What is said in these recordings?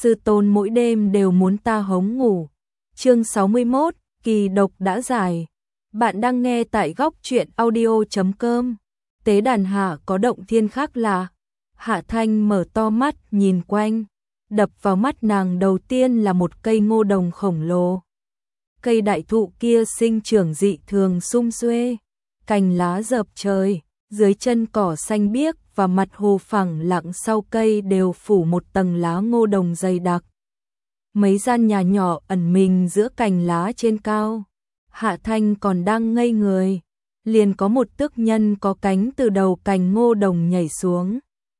sư tôn mỗi đêm đều muốn ta hống ngủ. Chương 61, kỳ độc đã giải. Bạn đang nghe tại góc truyện audio.com. Tế đàn hạ có động thiên khác lạ. Hạ Thanh mở to mắt nhìn quanh. Đập vào mắt nàng đầu tiên là một cây ngô đồng khổng lồ. Cây đại thụ kia sinh trưởng dị thường sum xuê, cành lá rợp trời, dưới chân cỏ xanh biếc và mặt hồ phẳng lặng sau cây đều phủ một tầng lá ngô đồng dày đặc. Mấy gian nhà nhỏ ẩn mình giữa cành lá trên cao. Hạ Thanh còn đang ngây người, liền có một tước nhân có cánh từ đầu cành ngô đồng nhảy xuống,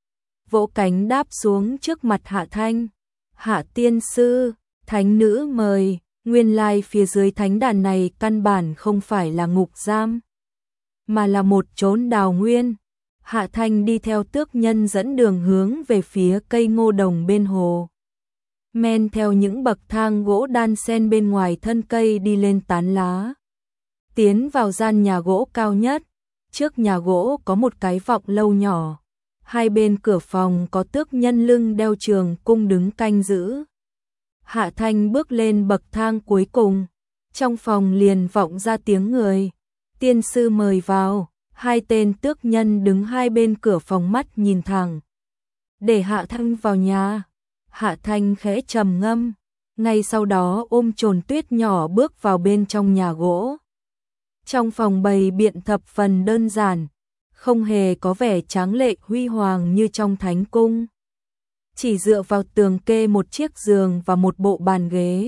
vỗ cánh đáp xuống trước mặt Hạ Thanh. Hạ tiên sư, thánh nữ mời. Nguyên lai phía dưới thánh đàn này căn bản không phải là ngục giam, mà là một chốn đào nguyên. Hạ Thanh đi theo tước nhân dẫn đường hướng về phía cây ngô đồng bên hồ. Men theo những bậc thang gỗ đan xen bên ngoài thân cây đi lên tán lá. Tiến vào gian nhà gỗ cao nhất. Trước nhà gỗ có một cái vọng lâu nhỏ. Hai bên cửa phòng có tước nhân lưng đeo trường cung đứng canh giữ. Hạ Thanh bước lên bậc thang cuối cùng, trong phòng liền vọng ra tiếng người. Tiên sư mời vào. Hai tên tước nhân đứng hai bên cửa phòng mắt nhìn thẳng. Để Hạ Thanh vào nhà. Hạ Thanh khẽ trầm ngâm, ngay sau đó ôm chồn tuyết nhỏ bước vào bên trong nhà gỗ. Trong phòng bày biện thập phần đơn giản, không hề có vẻ tráng lệ huy hoàng như trong thánh cung. Chỉ dựa vào tường kê một chiếc giường và một bộ bàn ghế.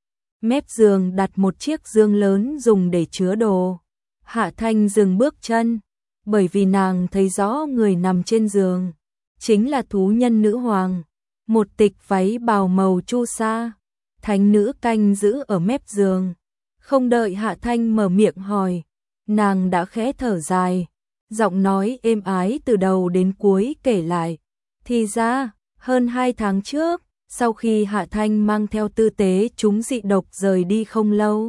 Mép giường đặt một chiếc dương lớn dùng để chứa đồ. Hạ Thanh dừng bước chân, bởi vì nàng thấy rõ người nằm trên giường chính là thú nhân nữ hoàng, một tịch váy bào màu chu sa. Thánh nữ canh giữ ở mép giường. Không đợi Hạ Thanh mở miệng hỏi, nàng đã khẽ thở dài, giọng nói êm ái từ đầu đến cuối kể lại. Thì ra, hơn 2 tháng trước, sau khi Hạ Thanh mang theo tư tế chúng dị độc rời đi không lâu,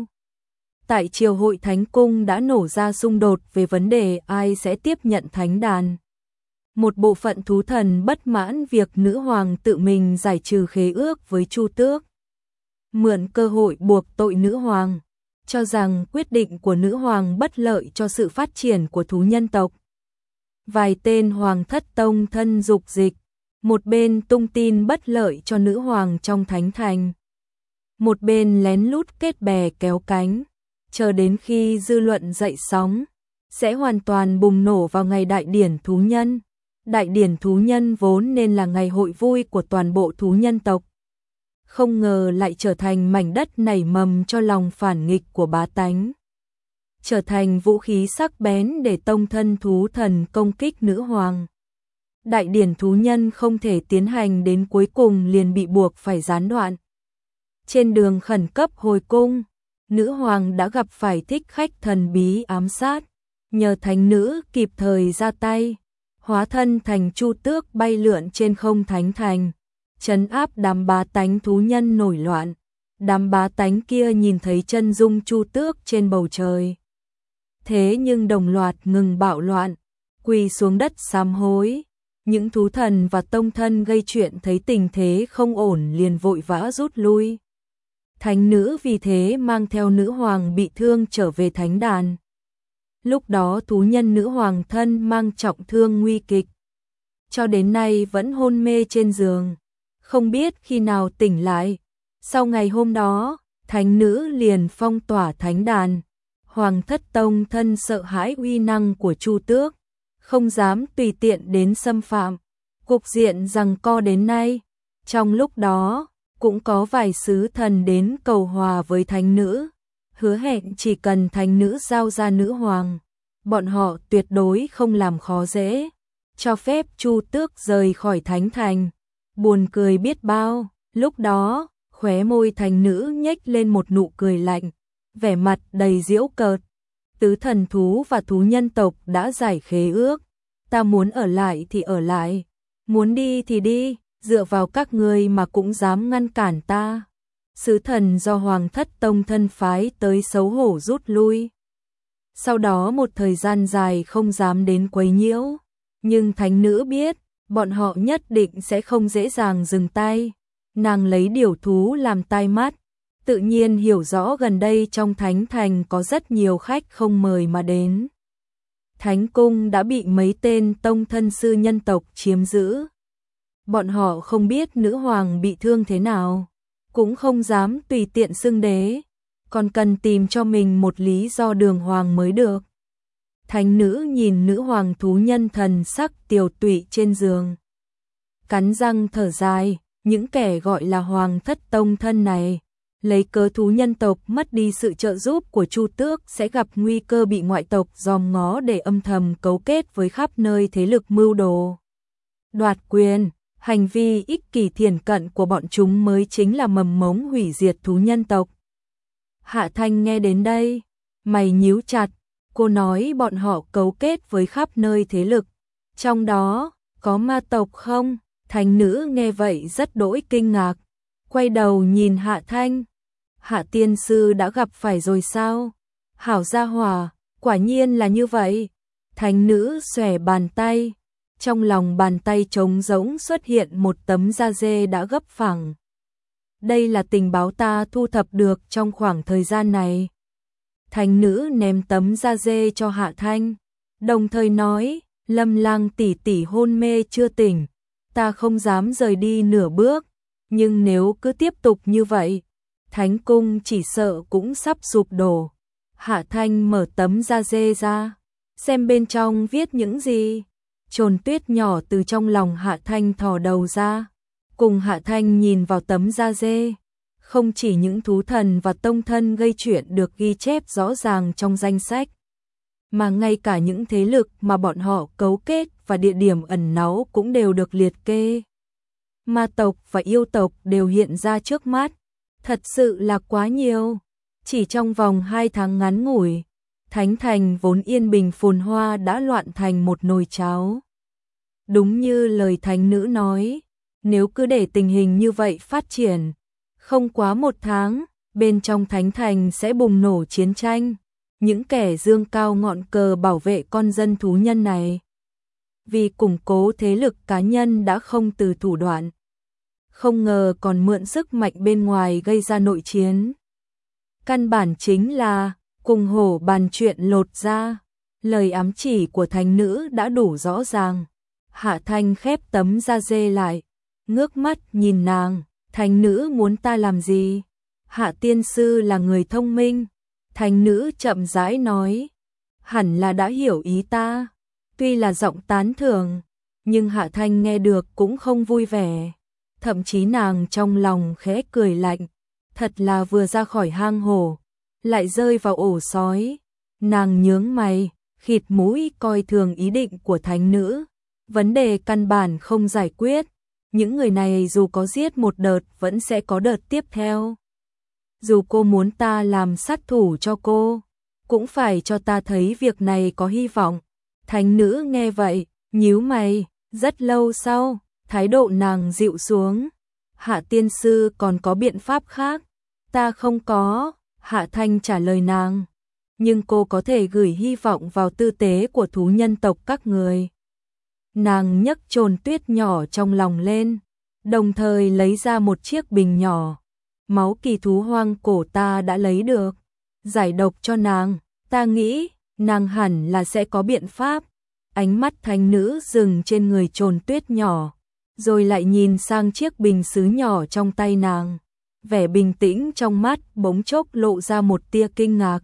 tại triều hội thánh cung đã nổ ra xung đột về vấn đề ai sẽ tiếp nhận thánh đàn. Một bộ phận thú thần bất mãn việc nữ hoàng tự mình giải trừ khế ước với Chu Tước, mượn cơ hội buộc tội nữ hoàng, cho rằng quyết định của nữ hoàng bất lợi cho sự phát triển của thú nhân tộc. Vài tên hoàng thất tông thân dục dịch, một bên tung tin bất lợi cho nữ hoàng trong thánh thành, một bên lén lút kết bè kéo cánh, chờ đến khi dư luận dậy sóng, sẽ hoàn toàn bùng nổ vào ngày đại điển thú nhân. Đại điển thú nhân vốn nên là ngày hội vui của toàn bộ thú nhân tộc, không ngờ lại trở thành mảnh đất nảy mầm cho lòng phản nghịch của bá tánh, trở thành vũ khí sắc bén để tông thân thú thần công kích nữ hoàng. Đại điển thú nhân không thể tiến hành đến cuối cùng liền bị buộc phải gián đoạn. Trên đường khẩn cấp hồi cung, nữ hoàng đã gặp phải thích khách thần bí ám sát, nhờ thánh nữ kịp thời ra tay, hóa thân thành Chu Tước bay lượn trên không thánh thành, trấn áp đám bá tánh thú nhân nổi loạn. Đám bá tánh kia nhìn thấy chân dung Chu Tước trên bầu trời, thế nhưng đồng loạt ngừng bạo loạn, quỳ xuống đất sám hối. Những thú thần và tông thân gây chuyện thấy tình thế không ổn liền vội vã rút lui. Thánh nữ vì thế mang theo nữ hoàng bị thương trở về thánh đàn. Lúc đó thú nhân nữ hoàng thân mang trọng thương nguy kịch, cho đến nay vẫn hôn mê trên giường, không biết khi nào tỉnh lại. Sau ngày hôm đó, thánh nữ liền phong tỏa thánh đàn. Hoàng thất tông thân sợ hãi uy năng của Chu Tước, không dám tùy tiện đến xâm phạm. Cục diện giằng co đến nay. Trong lúc đó, cũng có vài sứ thần đến cầu hòa với thánh nữ, hứa hẹn chỉ cần thánh nữ giao ra nữ hoàng, bọn họ tuyệt đối không làm khó dễ, cho phép Chu Tước rời khỏi thánh thành. Buồn cười biết bao, lúc đó, khóe môi thánh nữ nhếch lên một nụ cười lạnh, vẻ mặt đầy giễu cợt. Tứ thần thú và thú nhân tộc đã giải khế ước, ta muốn ở lại thì ở lại, muốn đi thì đi, dựa vào các ngươi mà cũng dám ngăn cản ta. Sứ thần do hoàng thất tông thân phái tới xấu hổ rút lui. Sau đó một thời gian dài không dám đến quấy nhiễu, nhưng thánh nữ biết, bọn họ nhất định sẽ không dễ dàng dừng tay. nàng lấy điểu thú làm tai mắt, tự nhiên hiểu rõ gần đây trong thánh thành có rất nhiều khách không mời mà đến. Thánh cung đã bị mấy tên tông thân sư nhân tộc chiếm giữ. Bọn họ không biết nữ hoàng bị thương thế nào, cũng không dám tùy tiện xưng đế, còn cần tìm cho mình một lý do đường hoàng mới được. Thánh nữ nhìn nữ hoàng thú nhân thần sắc tiều tụy trên giường, cắn răng thở dài, những kẻ gọi là hoàng thất tông thân này, lấy cớ thú nhân tộc mất đi sự trợ giúp của Chu Tước sẽ gặp nguy cơ bị ngoại tộc dòm ngó để âm thầm cấu kết với khắp nơi thế lực mưu đồ đoạt quyền. Hành vi ích kỷ thiển cận của bọn chúng mới chính là mầm mống hủy diệt thú nhân tộc. Hạ Thanh nghe đến đây, mày nhíu chặt, cô nói bọn họ cấu kết với khắp nơi thế lực, trong đó có ma tộc không? Thánh nữ nghe vậy rất đỗi kinh ngạc, quay đầu nhìn Hạ Thanh. Hạ tiên sư đã gặp phải rồi sao? Hảo gia hỏa, quả nhiên là như vậy. Thánh nữ xòe bàn tay. Trong lòng bàn tay trống rỗng xuất hiện một tấm da dê đã gấp phẳng. Đây là tình báo ta thu thập được trong khoảng thời gian này. Thánh nữ ném tấm da dê cho Hạ Thanh, đồng thời nói, Lâm Lang tỷ tỷ hôn mê chưa tỉnh, ta không dám rời đi nửa bước, nhưng nếu cứ tiếp tục như vậy, thánh cung chỉ sợ cũng sắp sụp đổ. Hạ Thanh mở tấm da dê ra, xem bên trong viết những gì. Trồn Tuyết nhỏ từ trong lòng Hạ Thanh thò đầu ra, cùng Hạ Thanh nhìn vào tấm da dê. Không chỉ những thú thần và tông thân gây chuyện được ghi chép rõ ràng trong danh sách, mà ngay cả những thế lực mà bọn họ cấu kết và địa điểm ẩn náu cũng đều được liệt kê. Ma tộc và yêu tộc đều hiện ra trước mắt, thật sự là quá nhiều. Chỉ trong vòng 2 tháng ngắn ngủi, thánh thành vốn yên bình phồn hoa đã loạn thành một nồi cháo. Đúng như lời thánh nữ nói, nếu cứ để tình hình như vậy phát triển, không quá 1 tháng, bên trong thánh thành sẽ bùng nổ chiến tranh. Những kẻ dương cao ngọn cờ bảo vệ con dân thú nhân này, vì củng cố thế lực cá nhân đã không từ thủ đoạn, không ngờ còn mượn sức mạnh bên ngoài gây ra nội chiến. Căn bản chính là cùng hổ bàn chuyện lột ra. Lời ám chỉ của thánh nữ đã đủ rõ ràng. Hạ Thanh khép tấm da dê lại, ngước mắt nhìn nàng. Thánh nữ muốn ta làm gì? Hạ tiên sư là người thông minh. Thánh nữ chậm rãi nói, hẳn là đã hiểu ý ta. Tuy là giọng tán thưởng, nhưng Hạ Thanh nghe được cũng không vui vẻ. Thậm chí nàng trong lòng khẽ cười lạnh, thật là vừa ra khỏi hang hổ, lại rơi vào ổ sói. Nàng nhướng mày, khịt mũi coi thường ý định của thánh nữ. Vấn đề căn bản không giải quyết, những người này dù có giết một đợt vẫn sẽ có đợt tiếp theo. Dù cô muốn ta làm sát thủ cho cô, cũng phải cho ta thấy việc này có hy vọng. Thánh nữ nghe vậy, nhíu mày, rất lâu sau, thái độ nàng dịu xuống. Hạ tiên sư còn có biện pháp khác? Ta không có, Hạ Thanh trả lời nàng. Nhưng cô có thể gửi hy vọng vào tư tế của thú nhân tộc các người. Nàng nhấc Trồn Tuyết nhỏ trong lòng lên, đồng thời lấy ra một chiếc bình nhỏ. Máu kỳ thú hoang cổ ta đã lấy được, giải độc cho nàng, ta nghĩ nàng hẳn là sẽ có biện pháp. Ánh mắt thánh nữ dừng trên người Trồn Tuyết nhỏ, rồi lại nhìn sang chiếc bình sứ nhỏ trong tay nàng. Vẻ bình tĩnh trong mắt bỗng chốc lộ ra một tia kinh ngạc.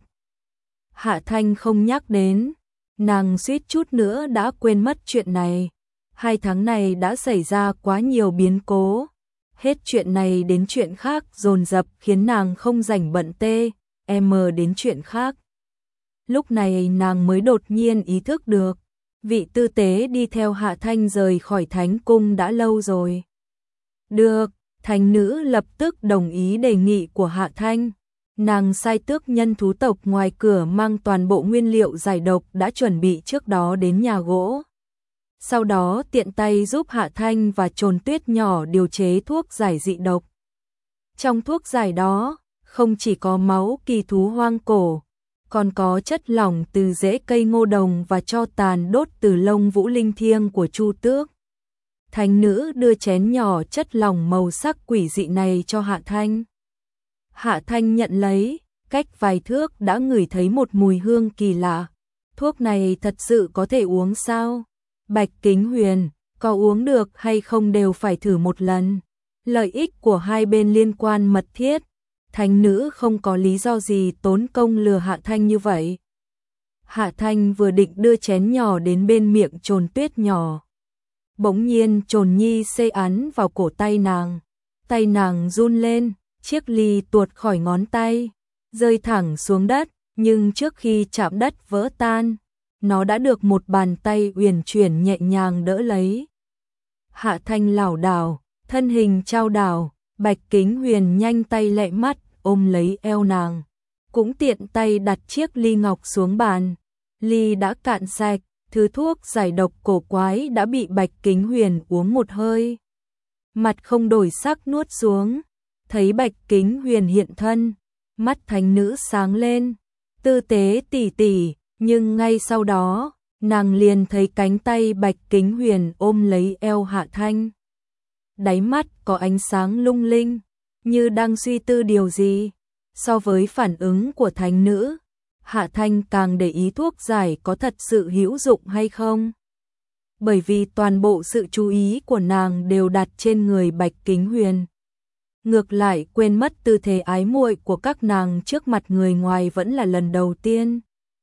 Hạ Thanh không nhắc đến, nàng suýt chút nữa đã quên mất chuyện này. 2 tháng này đã xảy ra quá nhiều biến cố, hết chuyện này đến chuyện khác dồn dập khiến nàng không rảnh bận đến chuyện khác. Lúc này nàng mới đột nhiên ý thức được, vị tư tế đi theo Hạ Thanh rời khỏi thánh cung đã lâu rồi. Được, thánh nữ lập tức đồng ý đề nghị của Hạ Thanh. Nàng sai tước nhân thú tộc ngoài cửa mang toàn bộ nguyên liệu giải độc đã chuẩn bị trước đó đến nhà gỗ. Sau đó tiện tay giúp Hạ Thanh và Trồn Tuyết nhỏ điều chế thuốc giải dị độc. Trong thuốc giải đó, không chỉ có máu kỳ thú hoang cổ, còn có chất lỏng từ rễ cây ngô đồng và tro tàn đốt từ lông vũ linh thiêng của Chu Tước. thánh nữ đưa chén nhỏ chất lỏng màu sắc quỷ dị này cho Hạ Thanh. Hạ Thanh nhận lấy, cách vài thước đã ngửi thấy một mùi hương kỳ lạ. Thuốc này thật sự có thể uống sao? Bạch Kính Huyền, có uống được hay không đều phải thử một lần. Lợi ích của hai bên liên quan mật thiết. Thánh nữ không có lý do gì tốn công lừa Hạ Thanh như vậy. Hạ Thanh vừa định đưa chén nhỏ đến bên miệng Trồn Tuyết nhỏ. Bỗng nhiên Trồn Nhi xê án vào cổ tay nàng. Tay nàng run lên, chiếc ly tuột khỏi ngón tay, rơi thẳng xuống đất, nhưng trước khi chạm đất vỡ tan, nó đã được một bàn tay uyển chuyển nhẹ nhàng đỡ lấy. Hạ Thanh lảo đảo, thân hình chao đảo, Bạch Kính Huyền nhanh tay lẹ mắt ôm lấy eo nàng, cũng tiện tay đặt chiếc ly ngọc xuống bàn. Ly đã cạn sạch, thứ thuốc giải độc cổ quái đã bị Bạch Kính Huyền uống một hơi. Mặt không đổi sắc nuốt xuống, thấy Bạch Kính Huyền hiện thân, mắt thánh nữ sáng lên, tư tế tỉ tỉ, nhưng ngay sau đó, nàng liền thấy cánh tay Bạch Kính Huyền ôm lấy eo Hạ Thanh. Đáy mắt có ánh sáng lung linh, như đang suy tư điều gì. So với phản ứng của thánh nữ, Hạ Thanh càng để ý thuốc giải có thật sự hữu dụng hay không. Bởi vì toàn bộ sự chú ý của nàng đều đặt trên người Bạch Kính Huyền. Ngược lại quên mất tư thế ái muội của các nàng trước mặt người ngoài vẫn là lần đầu tiên.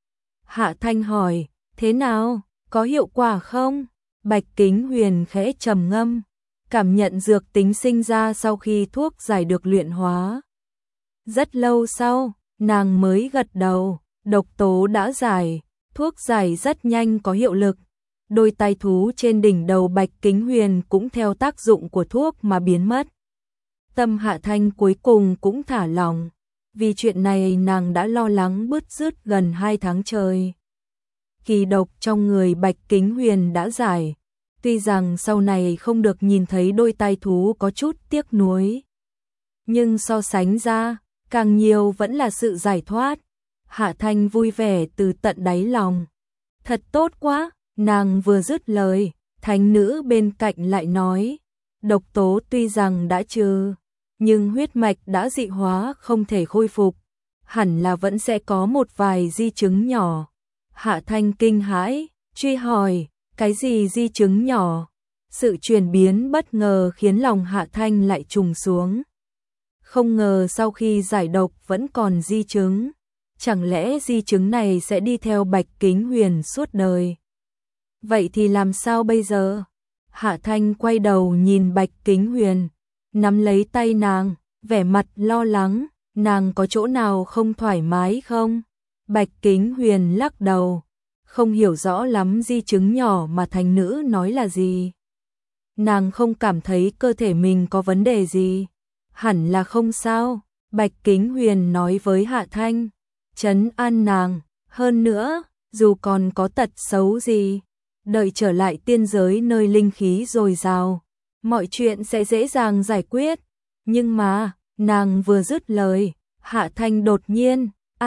Hạ Thanh hỏi, thế nào, có hiệu quả không? Bạch Kính Huyền khẽ trầm ngâm, cảm nhận dược tính sinh ra sau khi thuốc giải được luyện hóa. Rất lâu sau, nàng mới gật đầu, độc tố đã giải, thuốc giải rất nhanh có hiệu lực. Đôi tai thú trên đỉnh đầu Bạch Kính Huyền cũng theo tác dụng của thuốc mà biến mất. Tâm Hạ Thanh cuối cùng cũng thả lòng, vì chuyện này nàng đã lo lắng bứt rứt gần 2 tháng trời. Kỳ độc trong người Bạch Kính Huyền đã giải, tuy rằng sau này không được nhìn thấy đôi tai thú có chút tiếc nuối. Nhưng so sánh ra, càng nhiều vẫn là sự giải thoát. Hạ Thanh vui vẻ từ tận đáy lòng. Thật tốt quá, nàng vừa dứt lời, thánh nữ bên cạnh lại nói, độc tố tuy rằng đã trừ, nhưng huyết mạch đã dị hóa không thể khôi phục, hẳn là vẫn sẽ có một vài di chứng nhỏ. Hạ Thanh kinh hãi, truy hỏi, cái gì di chứng nhỏ? Sự chuyển biến bất ngờ khiến lòng Hạ Thanh lại trùng xuống. Không ngờ sau khi giải độc vẫn còn di chứng. Chẳng lẽ di chứng này sẽ đi theo Bạch Kính Huyền suốt đời? Vậy thì làm sao bây giờ? Hạ Thanh quay đầu nhìn Bạch Kính Huyền, nắm lấy tay nàng, vẻ mặt lo lắng, nàng có chỗ nào không thoải mái không? Bạch Kính Huyền lắc đầu, không hiểu rõ lắm di chứng nhỏ mà thánh nữ nói là gì. Nàng không cảm thấy cơ thể mình có vấn đề gì, hẳn là không sao. Bạch Kính Huyền nói với Hạ Thanh, trấn an nàng, hơn nữa, dù còn có tật xấu gì, đợi trở lại tiên giới nơi linh khí dồi dào, mọi chuyện sẽ dễ dàng giải quyết. Nhưng mà, nàng vừa dứt lời, Hạ Thanh đột nhiên,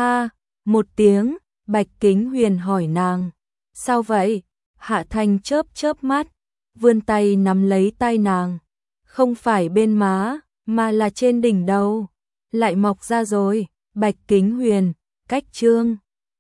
một tiếng, Bạch Kính Huyền hỏi nàng, sao vậy? Hạ Thanh chớp chớp mắt, vươn tay nắm lấy tay nàng, không phải bên má, mà là trên đỉnh đầu, lại mọc ra rồi. Bạch Kính Huyền, cách chương